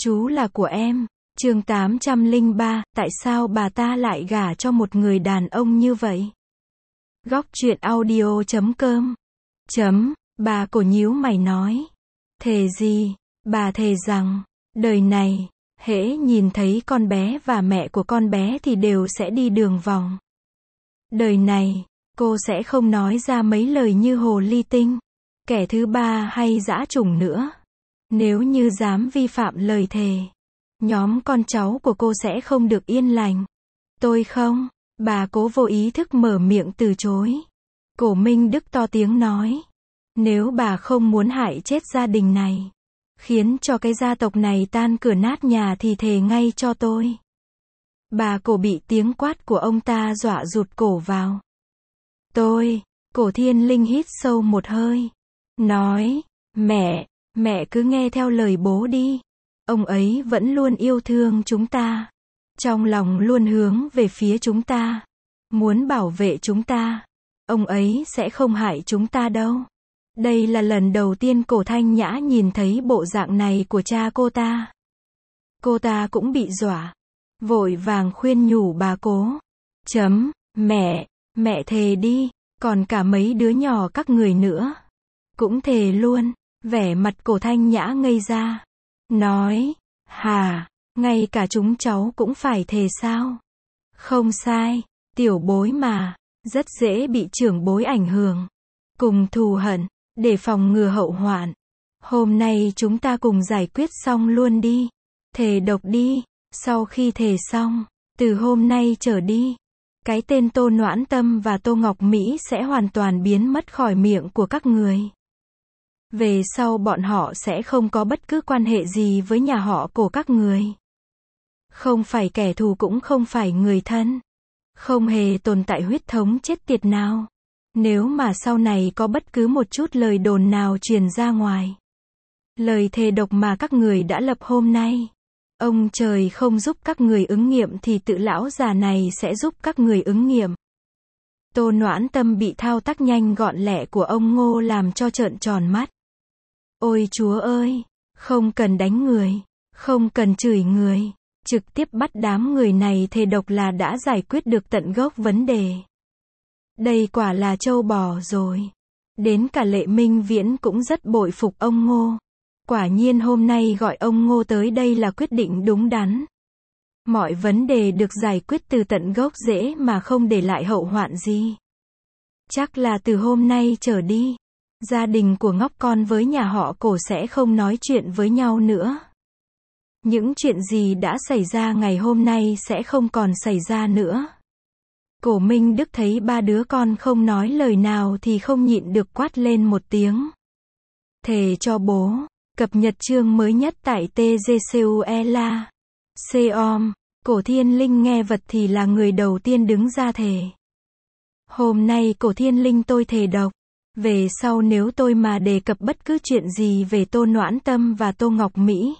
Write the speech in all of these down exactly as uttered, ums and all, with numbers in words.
Chú là của em. Chương tám trăm lẻ ba, tại sao bà ta lại gả cho một người đàn ông như vậy? Góc truyện audio chấm com. Chấm, bà cổ nhíu mày nói. Thề gì? Bà thề rằng, đời này, hễ nhìn thấy con bé và mẹ của con bé thì đều sẽ đi đường vòng. Đời này, cô sẽ không nói ra mấy lời như hồ ly tinh, kẻ thứ ba hay dã chủng nữa. Nếu như dám vi phạm lời thề, nhóm con cháu của cô sẽ không được yên lành. Tôi không, bà cố vô ý thức mở miệng từ chối. Cổ Minh Đức to tiếng nói. Nếu bà không muốn hại chết gia đình này, khiến cho cái gia tộc này tan cửa nát nhà thì thề ngay cho tôi. Bà cổ bị tiếng quát của ông ta dọa rụt cổ vào. Tôi, Cổ Thiên Linh hít sâu một hơi. Nói, mẹ, mẹ cứ nghe theo lời bố đi. Ông ấy vẫn luôn yêu thương chúng ta. Trong lòng luôn hướng về phía chúng ta. Muốn bảo vệ chúng ta. Ông ấy sẽ không hại chúng ta đâu. Đây là lần đầu tiên Cổ Thanh Nhã nhìn thấy bộ dạng này của cha cô ta. Cô ta cũng bị dọa. Vội vàng khuyên nhủ bà cố. Chấm, mẹ, mẹ thề đi, còn cả mấy đứa nhỏ các người nữa. Cũng thề luôn. Vẻ mặt Cổ Thanh Nhã ngây ra. Nói, hà, ngay cả chúng cháu cũng phải thề sao? Không sai, tiểu bối mà, rất dễ bị trưởng bối ảnh hưởng. Cùng thù hận, để phòng ngừa hậu hoạn. Hôm nay chúng ta cùng giải quyết xong luôn đi. Thề độc đi, sau khi thề xong, từ hôm nay trở đi, cái tên Tô Noãn Tâm và Tô Ngọc Mỹ sẽ hoàn toàn biến mất khỏi miệng của các người. Về sau bọn họ sẽ không có bất cứ quan hệ gì với nhà họ Cổ các người. Không phải kẻ thù cũng không phải người thân. Không hề tồn tại huyết thống chết tiệt nào. Nếu mà sau này có bất cứ một chút lời đồn nào truyền ra ngoài, lời thề độc mà các người đã lập hôm nay, ông trời không giúp các người ứng nghiệm thì tự lão già này sẽ giúp các người ứng nghiệm. Tô Noãn Tâm bị thao tác nhanh gọn lẹ của ông Ngô làm cho trợn tròn mắt. Ôi Chúa ơi, không cần đánh người, không cần chửi người, trực tiếp bắt đám người này thề độc là đã giải quyết được tận gốc vấn đề. Đây quả là trâu bò rồi. Đến cả Lệ Minh Viễn cũng rất bội phục ông Ngô. Quả nhiên hôm nay gọi ông Ngô tới đây là quyết định đúng đắn. Mọi vấn đề được giải quyết từ tận gốc rễ mà không để lại hậu hoạn gì. Chắc là từ hôm nay trở đi, gia đình của ngóc con với nhà họ Cổ sẽ không nói chuyện với nhau nữa. Những chuyện gì đã xảy ra ngày hôm nay sẽ không còn xảy ra nữa. Cổ Minh Đức thấy ba đứa con không nói lời nào thì không nhịn được quát lên một tiếng. Thề cho bố, cập nhật chương mới nhất tại tê giê xê u e lờ a. Com, Cổ Thiên Linh nghe vật thì là người đầu tiên đứng ra thề. Hôm nay Cổ Thiên Linh tôi thề độc. Về sau nếu tôi mà đề cập bất cứ chuyện gì về Tô Noãn Tâm và Tô Ngọc Mỹ,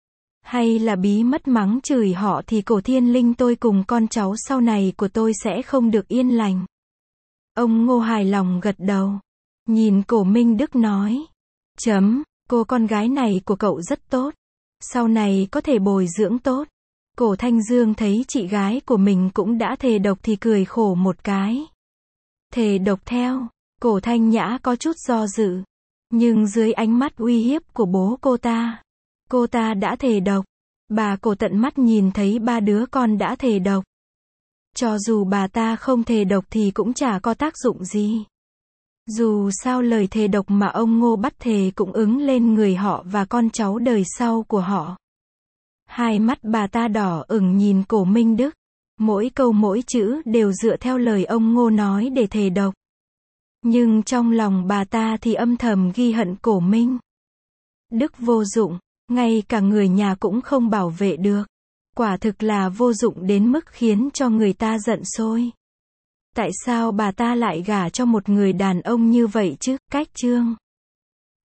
hay là bí mất mắng chửi họ thì Cổ Thiên Linh tôi cùng con cháu sau này của tôi sẽ không được yên lành. Ông Ngô hài lòng gật đầu. Nhìn Cổ Minh Đức nói. Chấm, cô con gái này của cậu rất tốt. Sau này có thể bồi dưỡng tốt. Cổ Thanh Dương thấy chị gái của mình cũng đã thề độc thì cười khổ một cái. Thề độc theo, Cổ Thanh Nhã có chút do dự. Nhưng dưới ánh mắt uy hiếp của bố cô ta, cô ta đã thề độc. Bà Cổ tận mắt nhìn thấy ba đứa con đã thề độc. Cho dù bà ta không thề độc thì cũng chả có tác dụng gì. Dù sao lời thề độc mà ông Ngô bắt thề cũng ứng lên người họ và con cháu đời sau của họ. Hai mắt bà ta đỏ ửng nhìn Cổ Minh Đức. Mỗi câu mỗi chữ đều dựa theo lời ông Ngô nói để thề độc. Nhưng trong lòng bà ta thì âm thầm ghi hận Cổ Minh Đức vô dụng. Ngay cả người nhà cũng không bảo vệ được. Quả thực là vô dụng đến mức khiến cho người ta giận sôi. Tại sao bà ta lại gả cho một người đàn ông như vậy chứ? Cách chương